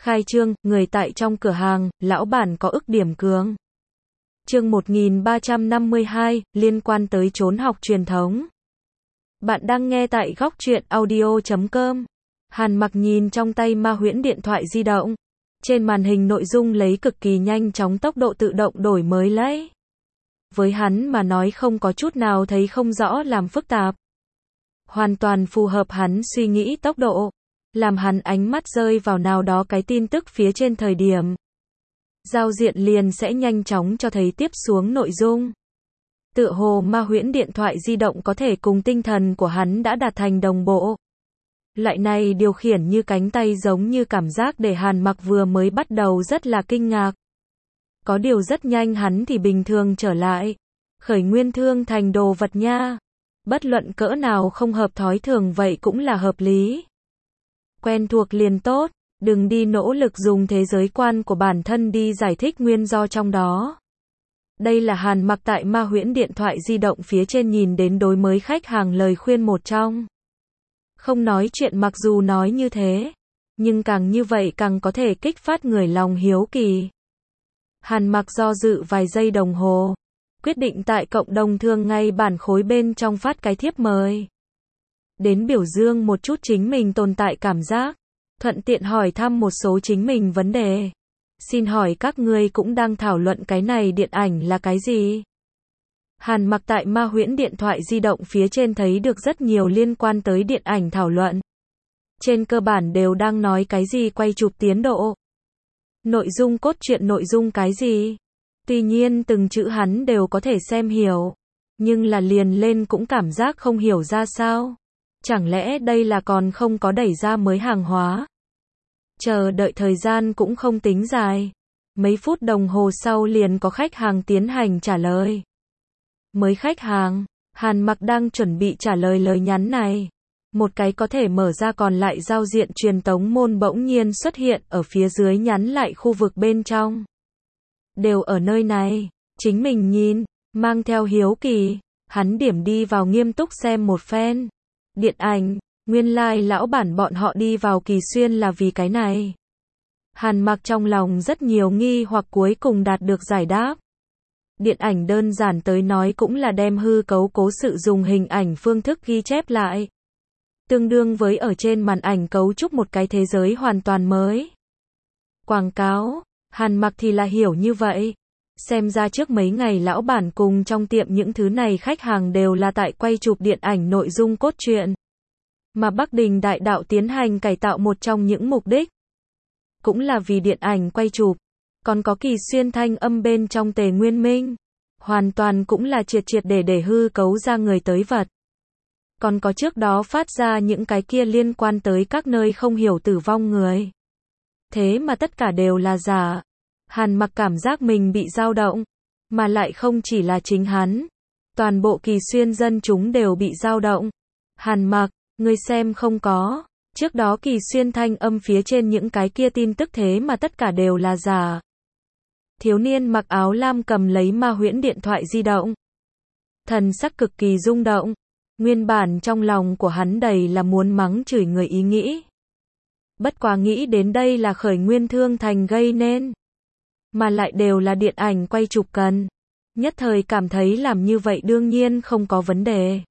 Khai trương, người tại trong cửa hàng, lão bản có ức điểm cường. Chương 1352, liên quan tới trốn học truyền thống. Bạn đang nghe tại góc truyện audio.com. Hàn Mặc nhìn trong tay ma huyễn điện thoại di động. Trên màn hình nội dung lấy cực kỳ nhanh chóng, tốc độ tự động đổi mới lấy. Với hắn mà nói không có chút nào thấy không rõ làm phức tạp. Hoàn toàn phù hợp hắn suy nghĩ tốc độ. Làm hắn ánh mắt rơi vào nào đó cái tin tức phía trên thời điểm. Giao diện liền sẽ nhanh chóng cho thấy tiếp xuống nội dung. Tựa hồ ma huyễn điện thoại di động có thể cùng tinh thần của hắn đã đạt thành đồng bộ. Loại này điều khiển như cánh tay giống như cảm giác để Hàn Mặc vừa mới bắt đầu rất là kinh ngạc. Có điều rất nhanh hắn thì bình thường trở lại. Khởi nguyên thương thành đồ vật nha. Bất luận cỡ nào không hợp thói thường vậy cũng là hợp lý. Quen thuộc liền tốt, đừng đi nỗ lực dùng thế giới quan của bản thân đi giải thích nguyên do trong đó. Đây là Hàn Mặc tại ma huyễn điện thoại di động phía trên nhìn đến đối mới khách hàng lời khuyên một trong. Không nói chuyện, mặc dù nói như thế, nhưng càng như vậy càng có thể kích phát người lòng hiếu kỳ. Hàn Mặc do dự vài giây đồng hồ, quyết định tại cộng đồng thường ngày bản khối bên trong phát cái thiếp mời. Đến biểu dương một chút chính mình tồn tại cảm giác, thuận tiện hỏi thăm một số chính mình vấn đề. Xin hỏi các ngươi cũng đang thảo luận cái này điện ảnh là cái gì? Hàn Mặc tại ma huyễn điện thoại di động phía trên thấy được rất nhiều liên quan tới điện ảnh thảo luận. Trên cơ bản đều đang nói cái gì quay chụp tiến độ, nội dung cốt truyện, nội dung cái gì. Tuy nhiên từng chữ hắn đều có thể xem hiểu, nhưng là liền lên cũng cảm giác không hiểu ra sao. Chẳng lẽ đây là còn không có đẩy ra mới hàng hóa? Chờ đợi thời gian cũng không tính dài. Mấy phút đồng hồ sau liền có khách hàng tiến hành trả lời. Mới khách hàng, Hàn Mặc đang chuẩn bị trả lời lời nhắn này. Một cái có thể mở ra còn lại giao diện truyền tống môn bỗng nhiên xuất hiện ở phía dưới nhắn lại khu vực bên trong. Đều ở nơi này, chính mình nhìn, mang theo hiếu kỳ, hắn điểm đi vào nghiêm túc xem một phen. Điện ảnh, nguyên lai lão bản bọn họ đi vào Kỳ Xuyên là vì cái này. Hàn Mặc trong lòng rất nhiều nghi hoặc cuối cùng đạt được giải đáp. Điện ảnh đơn giản tới nói cũng là đem hư cấu cố sự dùng hình ảnh phương thức ghi chép lại. Tương đương với ở trên màn ảnh cấu trúc một cái thế giới hoàn toàn mới. Quảng cáo, Hàn Mặc thì là hiểu như vậy. Xem ra trước mấy ngày lão bản cùng trong tiệm những thứ này khách hàng đều là tại quay chụp điện ảnh nội dung cốt truyện. Mà Bắc Đình Đại Đạo tiến hành cải tạo một trong những mục đích cũng là vì điện ảnh quay chụp. Còn có Kỳ Xuyên thanh âm bên trong Tề Nguyên Minh, hoàn toàn cũng là triệt để hư cấu ra người tới vật. Còn có trước đó phát ra những cái kia liên quan tới các nơi không hiểu tử vong người. Thế mà tất cả đều là giả. Hàn Mặc cảm giác mình bị dao động, mà lại không chỉ là chính hắn. Toàn bộ Kỳ Xuyên dân chúng đều bị dao động. Hàn Mặc, ngươi xem không có. Trước đó Kỳ Xuyên thanh âm phía trên những cái kia tin tức thế mà tất cả đều là giả. Thiếu niên mặc áo lam cầm lấy ma huyễn điện thoại di động. Thần sắc cực kỳ rung động. Nguyên bản trong lòng của hắn đầy là muốn mắng chửi người ý nghĩ. Bất quá nghĩ đến đây là khởi nguyên thương thành gây nên. Mà lại đều là điện ảnh quay chụp cần. Nhất thời cảm thấy làm như vậy đương nhiên không có vấn đề.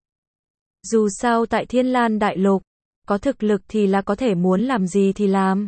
Dù sao tại Thiên Lan Đại Lục, có thực lực thì là có thể muốn làm gì thì làm.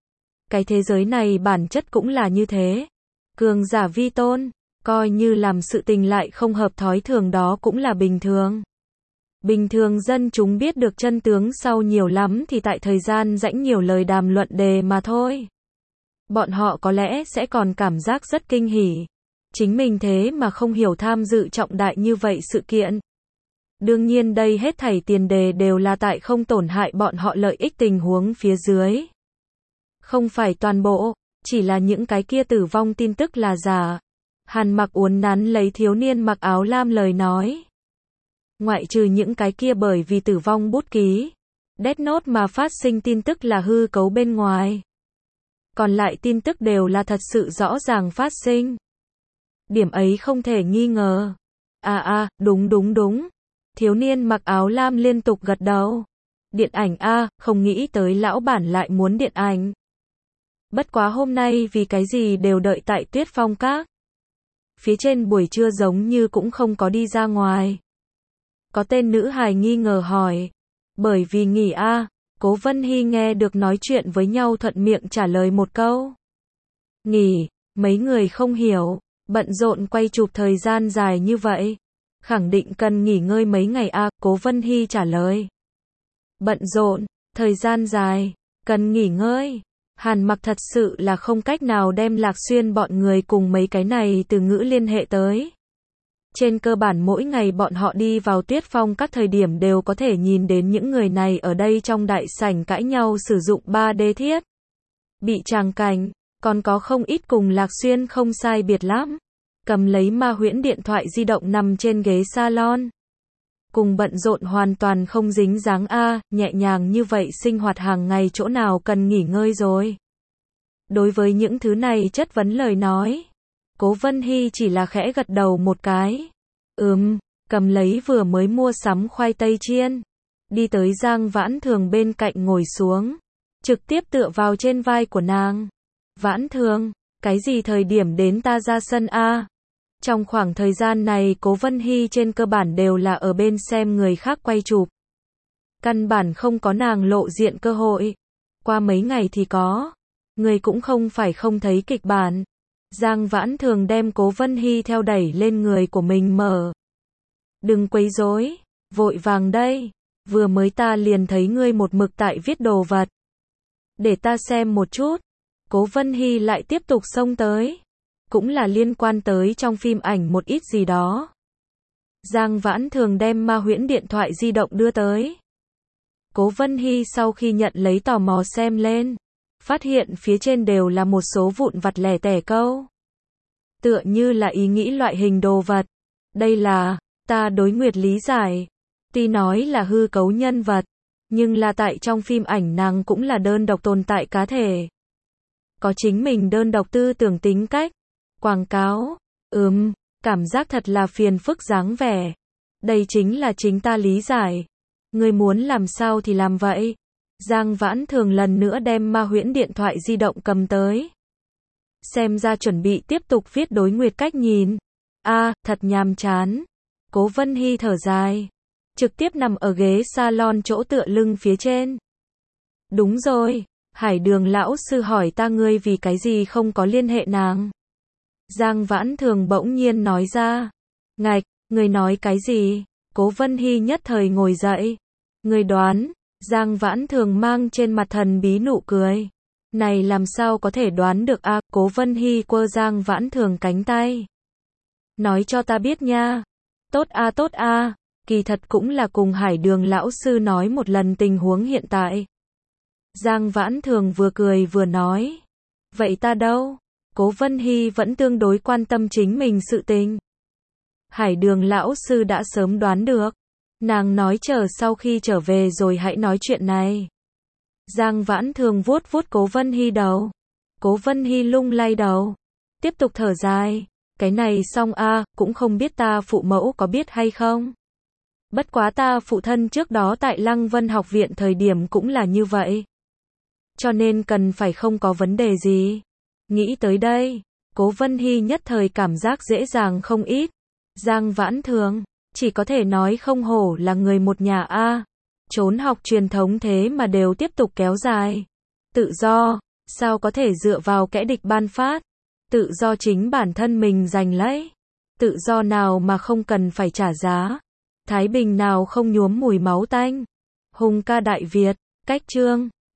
Cái thế giới này bản chất cũng là như thế. Cường giả vi tôn, coi như làm sự tình lại không hợp thói thường đó cũng là bình thường. Bình thường dân chúng biết được chân tướng sau nhiều lắm thì tại thời gian rãnh nhiều lời đàm luận đề mà thôi. Bọn họ có lẽ sẽ còn cảm giác rất kinh hỉ. Chính mình thế mà không hiểu tham dự trọng đại như vậy sự kiện. Đương nhiên đây hết thảy tiền đề đều là tại không tổn hại bọn họ lợi ích tình huống phía dưới. Không phải toàn bộ, chỉ là những cái kia tử vong tin tức là giả. Hàn Mặc uốn nắn lấy thiếu niên mặc áo lam lời nói. Ngoại trừ những cái kia bởi vì tử vong bút ký, Death Note mà phát sinh tin tức là hư cấu bên ngoài. Còn lại tin tức đều là thật sự rõ ràng phát sinh. Điểm ấy không thể nghi ngờ. Đúng. Thiếu niên mặc áo lam liên tục gật đầu. Điện ảnh không nghĩ tới lão bản lại muốn điện ảnh. Bất quá hôm nay vì cái gì đều đợi tại Tuyết Phong Các. Phía trên buổi trưa giống như cũng không có đi ra ngoài. Có tên nữ hài nghi ngờ hỏi. Bởi vì nghỉ a. Cố Vân Hy nghe được nói chuyện với nhau thuận miệng trả lời một câu. Nghỉ, mấy người không hiểu, bận rộn quay chụp thời gian dài như vậy. Khẳng định cần nghỉ ngơi mấy ngày a. Cố Vân Hy trả lời. Bận rộn, thời gian dài, cần nghỉ ngơi. Hàn Mặc thật sự là không cách nào đem Lạc Xuyên bọn người cùng mấy cái này từ ngữ liên hệ tới. Trên cơ bản mỗi ngày bọn họ đi vào Tuyết Phong các thời điểm đều có thể nhìn đến những người này ở đây trong đại sảnh cãi nhau sử dụng 3D thiết bị tràng cảnh, còn có không ít cùng Lạc Xuyên không sai biệt lắm. Cầm lấy ma huyễn điện thoại di động nằm trên ghế salon. Cùng bận rộn hoàn toàn không dính dáng a, nhẹ nhàng như vậy sinh hoạt hàng ngày chỗ nào cần nghỉ ngơi rồi. Đối với những thứ này chất vấn lời nói, Cố Vân Hy chỉ là khẽ gật đầu một cái. Cầm lấy vừa mới mua sắm khoai tây chiên, đi tới Giang Vãn Thường bên cạnh ngồi xuống, trực tiếp tựa vào trên vai của nàng. Vãn Thường, cái gì thời điểm đến ta ra sân a? Trong khoảng thời gian này Cố Vân Hy trên cơ bản đều là ở bên xem người khác quay chụp. Căn bản không có nàng lộ diện cơ hội. Qua mấy ngày thì có. Người cũng không phải không thấy kịch bản. Giang Vãn Thường đem Cố Vân Hy theo đẩy lên người của mình mở. Đừng quấy rối, vội vàng đây. Vừa mới ta liền thấy ngươi một mực tại viết đồ vật. Để ta xem một chút. Cố Vân Hy lại tiếp tục xông tới. Cũng là liên quan tới trong phim ảnh một ít gì đó. Giang Vãn Thường đem ma huyễn điện thoại di động đưa tới. Cố Vân Hy sau khi nhận lấy tò mò xem lên. Phát hiện phía trên đều là một số vụn vặt lẻ tẻ câu. Tựa như là ý nghĩ loại hình đồ vật. Đây là, ta đối Nguyệt lý giải. Tuy nói là hư cấu nhân vật, nhưng là tại trong phim ảnh nàng cũng là đơn độc tồn tại cá thể. Có chính mình đơn độc tư tưởng tính cách. Quảng cáo, cảm giác thật là phiền phức dáng vẻ. Đây chính là chính ta lý giải. Ngươi muốn làm sao thì làm vậy. Giang Vãn Thường lần nữa đem ma huyễn điện thoại di động cầm tới. Xem ra chuẩn bị tiếp tục viết đối Nguyệt cách nhìn. Thật nhàm chán. Cố Vân Hy thở dài. Trực tiếp nằm ở ghế salon chỗ tựa lưng phía trên. Đúng rồi, Hải Đường lão sư hỏi ta ngươi vì cái gì không có liên hệ nàng. Giang Vãn Thường bỗng nhiên nói ra. Ngạch, người nói cái gì? Cố Vân Hy nhất thời ngồi dậy. Người đoán. Giang Vãn Thường mang trên mặt thần bí nụ cười. Này làm sao có thể đoán được a? Cố Vân Hy quơ Giang Vãn Thường cánh tay. Nói cho ta biết nha. Tốt a. Kỳ thật cũng là cùng Hải Đường lão sư nói một lần tình huống hiện tại. Giang Vãn Thường vừa cười vừa nói. Vậy ta đâu? Cố Vân Hy vẫn tương đối quan tâm chính mình sự tình. Hải Đường lão sư đã sớm đoán được. Nàng nói chờ sau khi trở về rồi hãy nói chuyện này. Giang Vãn Thường vuốt vuốt Cố Vân Hy đầu. Cố Vân Hy lung lay đầu. Tiếp tục thở dài. Cái này xong cũng không biết ta phụ mẫu có biết hay không. Bất quá ta phụ thân trước đó tại Lăng Vân học viện thời điểm cũng là như vậy. Cho nên cần phải không có vấn đề gì. Nghĩ tới đây, Cố Vân Hy nhất thời cảm giác dễ dàng không ít. Giang Vãn Thường, chỉ có thể nói không hổ là người một nhà trốn học truyền thống thế mà đều tiếp tục kéo dài. Tự do, sao có thể dựa vào kẻ địch ban phát. Tự do chính bản thân mình giành lấy. Tự do nào mà không cần phải trả giá. Thái bình nào không nhuốm mùi máu tanh. Hùng ca Đại Việt, cách chương